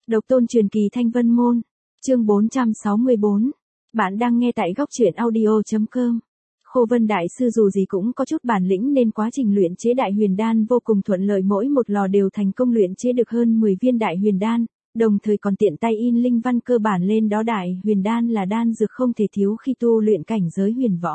Độc tôn truyền kỳ Thanh Vân Môn. Chương 464. Bạn đang nghe tại góc truyện audio.com. Khô Vân Đại Sư dù gì cũng có chút bản lĩnh nên quá trình luyện chế đại huyền đan vô cùng thuận lợi, mỗi một lò đều thành công luyện chế được hơn 10 viên đại huyền đan, đồng thời còn tiện tay in linh văn cơ bản lên đó. Đại huyền đan là đan dược không thể thiếu khi tu luyện cảnh giới huyền võ.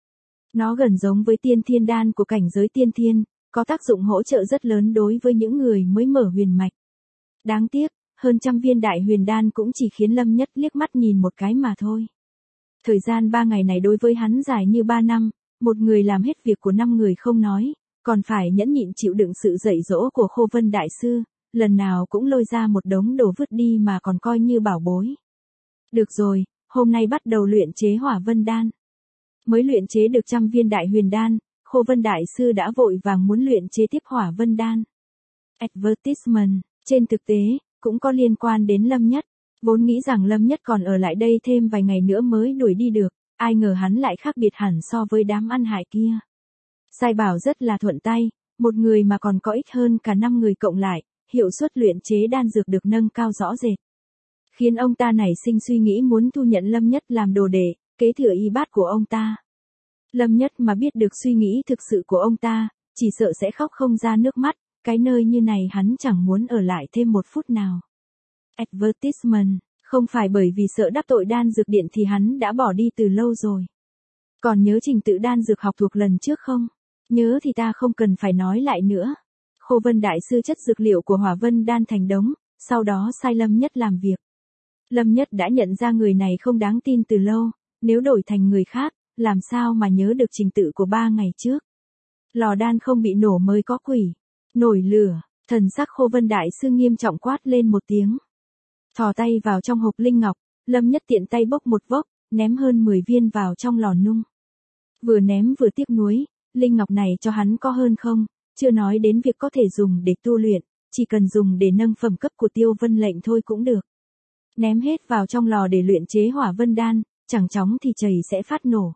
Nó gần giống với tiên thiên đan của cảnh giới tiên thiên, có tác dụng hỗ trợ rất lớn đối với những người mới mở huyền mạch. Đáng tiếc, hơn trăm viên đại huyền đan cũng chỉ khiến Lâm Nhất liếc mắt nhìn một cái mà thôi. Thời gian 3 ngày này đối với hắn dài như 3 năm, một người làm hết việc của 5 người không nói, còn phải nhẫn nhịn chịu đựng sự dạy dỗ của Khô Vân Đại Sư, lần nào cũng lôi ra một đống đồ vứt đi mà còn coi như bảo bối. Được rồi, hôm nay bắt đầu luyện chế Hỏa Vân Đan. Mới luyện chế được 100 viên đại huyền đan, Khô Vân Đại Sư đã vội vàng muốn luyện chế tiếp Hỏa Vân Đan. Advertisement, trên thực tế, cũng có liên quan đến Lâm Nhất. Vốn nghĩ rằng Lâm Nhất còn ở lại đây thêm vài ngày nữa mới đuổi đi được, ai ngờ hắn lại khác biệt hẳn so với đám ăn hại kia. Sai bảo rất là thuận tay, một người mà còn có ích hơn cả 5 người cộng lại, hiệu suất luyện chế đan dược được nâng cao rõ rệt. Khiến ông ta nảy sinh suy nghĩ muốn thu nhận Lâm Nhất làm đồ đệ, kế thừa y bát của ông ta. Lâm Nhất mà biết được suy nghĩ thực sự của ông ta, chỉ sợ sẽ khóc không ra nước mắt, cái nơi như này hắn chẳng muốn ở lại thêm một phút nào. Advertisement, không phải bởi vì sợ đắc tội đan dược điện thì hắn đã bỏ đi từ lâu rồi. Còn nhớ trình tự đan dược học thuộc lần trước không? Nhớ thì ta không cần phải nói lại nữa. Khô Vân Đại Sư chất dược liệu của Hỏa Vân Đan thành đống, sau đó sai Lâm Nhất làm việc. Lâm Nhất đã nhận ra người này không đáng tin từ lâu, nếu đổi thành người khác, làm sao mà nhớ được trình tự của 3 ngày trước. Lò đan không bị nổ mới có quỷ. Nổi lửa, thần sắc Khô Vân Đại Sư nghiêm trọng quát lên một tiếng. Thò tay vào trong hộp linh ngọc, Lâm Nhất tiện tay bốc một vốc, ném hơn 10 viên vào trong lò nung. Vừa ném vừa tiếc nuối, linh ngọc này cho hắn có hơn không, chưa nói đến việc có thể dùng để tu luyện, chỉ cần dùng để nâng phẩm cấp của Tiêu Vân lệnh thôi cũng được. Ném hết vào trong lò để luyện chế Hỏa Vân Đan, chẳng chóng thì chày sẽ phát nổ.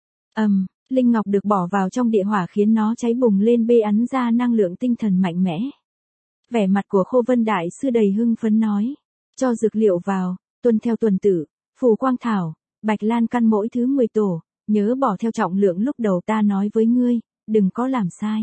Linh ngọc được bỏ vào trong địa hỏa khiến nó cháy bùng lên, bắn ra năng lượng tinh thần mạnh mẽ. Vẻ mặt của Khô Vân Đại Sư đầy hưng phấn nói, cho dược liệu vào, tuân theo tuần tử, phù quang thảo, bạch lan căn mỗi thứ 10 tổ, nhớ bỏ theo trọng lượng lúc đầu ta nói với ngươi, đừng có làm sai.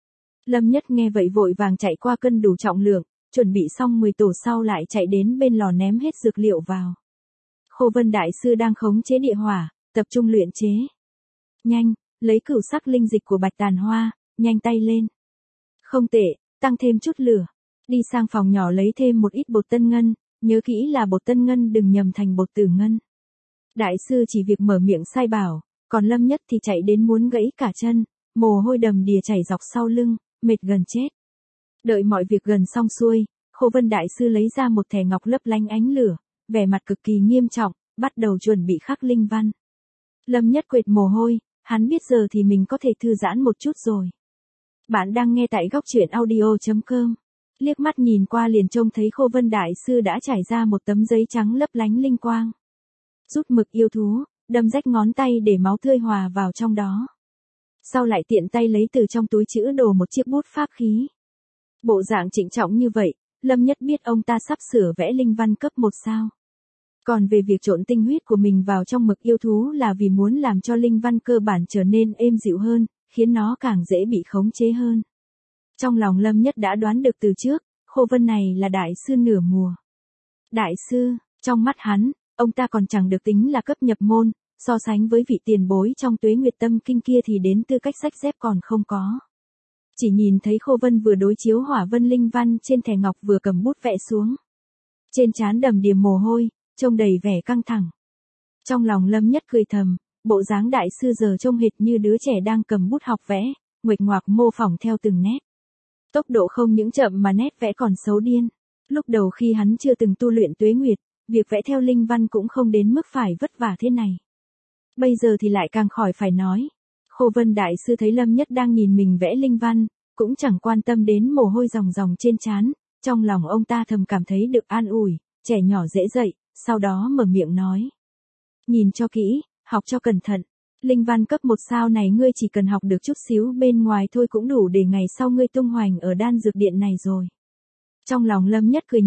Lâm Nhất nghe vậy vội vàng chạy qua cân đủ trọng lượng, chuẩn bị xong 10 tổ sau lại chạy đến bên lò ném hết dược liệu vào. Khô Vân Đại Sư đang khống chế địa hỏa, tập trung luyện chế. Nhanh, lấy cửu sắc linh dịch của Bạch Tàn Hoa, nhanh tay lên. Không tệ, tăng thêm chút lửa. Đi sang phòng nhỏ lấy thêm một ít bột tân ngân, nhớ kỹ là bột tân ngân đừng nhầm thành bột tử ngân. Đại sư chỉ việc mở miệng sai bảo, còn Lâm Nhất thì chạy đến muốn gãy cả chân, mồ hôi đầm đìa chảy dọc sau lưng, mệt gần chết. Đợi mọi việc gần xong xuôi, Khô Vân Đại Sư lấy ra một thẻ ngọc lấp lánh ánh lửa, vẻ mặt cực kỳ nghiêm trọng, bắt đầu chuẩn bị khắc linh văn. Lâm Nhất quệt mồ hôi, hắn biết giờ thì mình có thể thư giãn một chút rồi. Bạn đang nghe tại góc truyện audio.com. Liếc mắt nhìn qua liền trông thấy Khô Vân Đại Sư đã trải ra một tấm giấy trắng lấp lánh linh quang. Rút mực yêu thú, đâm rách ngón tay để máu tươi hòa vào trong đó. Sau lại tiện tay lấy từ trong túi trữ đồ một chiếc bút pháp khí. Bộ dạng trịnh trọng như vậy, Lâm Nhất biết ông ta sắp sửa vẽ linh văn cấp 1 sao. Còn về việc trộn tinh huyết của mình vào trong mực yêu thú là vì muốn làm cho linh văn cơ bản trở nên êm dịu hơn, khiến nó càng dễ bị khống chế hơn. Trong lòng Lâm Nhất đã đoán được từ trước, Khô Vân này là đại sư nửa mùa. Đại sư, trong mắt hắn, ông ta còn chẳng được tính là cấp nhập môn, so sánh với vị tiền bối trong Tuế Nguyệt Tâm Kinh kia thì đến tư cách sách dép còn không có. Chỉ nhìn thấy Khô Vân vừa đối chiếu Hỏa Vân linh văn trên thẻ ngọc vừa cầm bút vẽ xuống. Trên trán đầm đìa mồ hôi, trông đầy vẻ căng thẳng. Trong lòng Lâm Nhất cười thầm, bộ dáng đại sư giờ trông hệt như đứa trẻ đang cầm bút học vẽ, nguệch ngoạc mô phỏng theo từng nét. Tốc độ không những chậm mà nét vẽ còn xấu điên. Lúc đầu khi hắn chưa từng tu luyện Tuế Nguyệt, việc vẽ theo linh văn cũng không đến mức phải vất vả thế này. Bây giờ thì lại càng khỏi phải nói. Khô Vân Đại Sư thấy Lâm Nhất đang nhìn mình vẽ linh văn, cũng chẳng quan tâm đến mồ hôi ròng ròng trên trán, trong lòng ông ta thầm cảm thấy được an ủi, trẻ nhỏ dễ dậy, sau đó mở miệng nói. Nhìn cho kỹ, học cho cẩn thận. Linh văn cấp 1 sao này ngươi chỉ cần học được chút xíu bên ngoài thôi cũng đủ để ngày sau ngươi tung hoành ở đan dược điện này rồi. Trong lòng Lâm Nhất cười nhạo,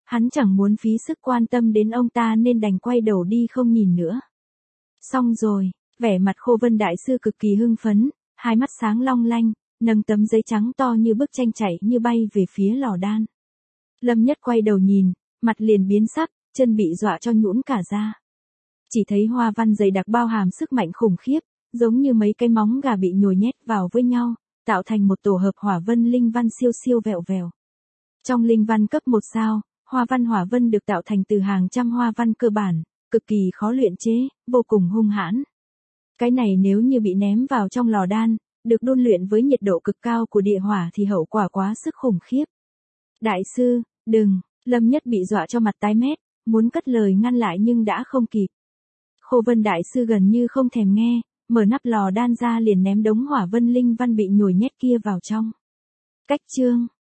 Hắn chẳng muốn phí sức quan tâm đến ông ta nên đành quay đầu đi không nhìn nữa. Xong rồi, vẻ mặt Khô Vân Đại Sư cực kỳ hưng phấn, hai mắt sáng long lanh, nâng tấm giấy trắng to như bức tranh chạy như bay về phía lò đan. Lâm Nhất quay đầu nhìn, mặt liền biến sắc, chân bị dọa cho nhũn cả ra. Chỉ thấy hoa văn dày đặc bao hàm sức mạnh khủng khiếp, giống như mấy cái móng gà bị nhồi nhét vào với nhau, tạo thành một tổ hợp hỏa vân linh văn siêu siêu vẹo vẹo. Trong linh văn cấp 1 sao, hoa văn hỏa vân được tạo thành từ hàng trăm hoa văn cơ bản, cực kỳ khó luyện chế, vô cùng hung hãn. Cái này nếu như bị ném vào trong lò đan, được đun luyện với nhiệt độ cực cao của địa hỏa thì hậu quả quá sức khủng khiếp. Đại sư, đừng, Lâm Nhất bị dọa cho mặt tái mét, muốn cất lời ngăn lại nhưng đã không kịp. Khô Vân Đại Sư gần như không thèm nghe, mở nắp lò đan ra liền ném đống hỏa vân linh văn bị nhồi nhét kia vào trong. Cách chương